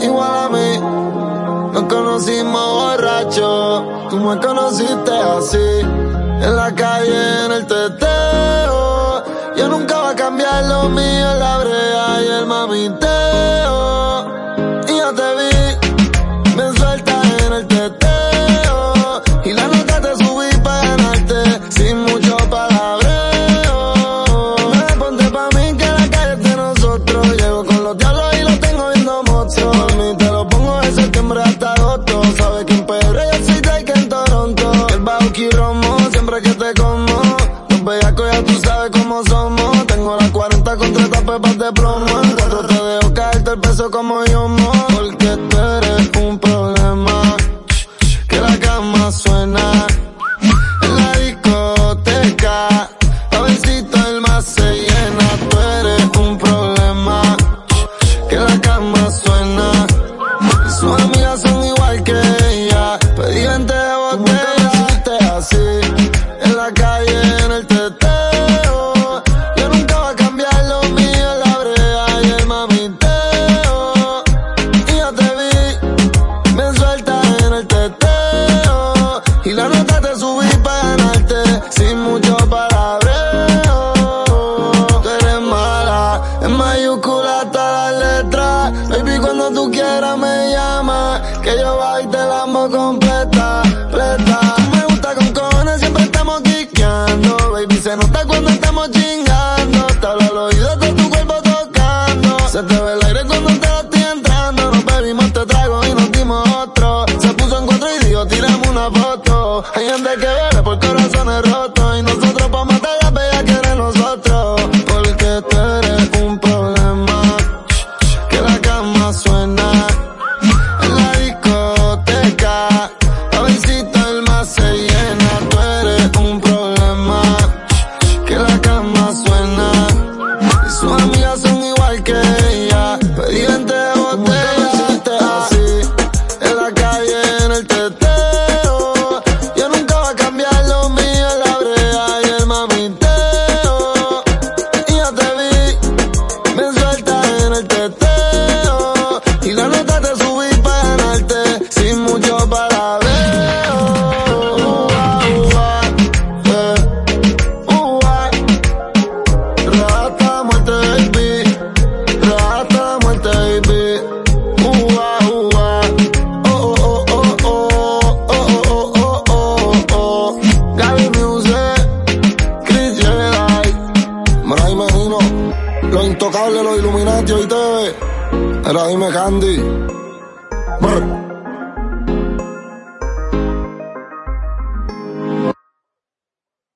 igual a mí. Nos conocimos borrachos, tú me conociste así, en la calle, en el teteo. Yo nunca voy a cambiar lo mío, la brea y el mamiteo. Y yo te vi, me sueltas en el teteo, y la nota te subí para ganarte, sin mucho palabreo. Me ponte pa' mí que la calle es de nosotros. Llego con los diablos y los tengo viendo monstruos. Por mí te lo pongo de septiembre hasta agosto. Sabes que en PR yo soy Drake en Toronto. El Bauki Romo, siempre que te como. Los bellacos ya tú sabes cómo somos. Tengo las 40 con 30 pepas de plomo. En 4 te dejo caerte el peso como yo mo. Porque tú eres un problema. Que la cama suena en la discoteca. Jovencito el más se llena. Tú eres un problema. Que la cama suena. Y sus amigas son igual que ella. Pedí 20 de botella. Así en la calle, en el teteo. Yo nunca voy a cambiar lo mío, la brea y el mamiteo. Y yo te vi, me sueltas en el teteo, y la nota te subí para ganarte, sin mucho palabreo. Tú eres mala, en mayúscula todas las letras. Baby, cuando tú quieras me llamas, que yo bailo y te la amo completa, completa. Me gusta con cojones, siempre estamos quiqueando. Baby, se nota cuando estamos chingando. Te hablo al oído de tu cuerpo tocando. Se te ve el aire cuando te lo estoy entrando. Nos bebimos te trago y nos dimos otro. Se puso en cuatro y dijo, tiramos una foto. Hay gente que bebe por corazones rotos, y nosotros pa' matar las bellas que eres nosotros. Porque tú eres un problema. Que la cama suena en la discoteca. Jovencito el más se llena. Tú eres un problema. Que la cama suena. Y sus amigas son igual que ella. Pedí 20 de botella. Así en la calle, en el teteo. Yo nunca voy a cambiar lo mío, la brea y el mamiteo. Y yo te vi, me sueltas en el teteo, y la nota te subí para ganarte, sin mucho palabreo. Rata muerte, baby. Rata muerte, baby. Gaby Music, Chris Jedi, Maray Menino, los intocables, los Illuminati, hoy te ve. Era dime Candy. Brr.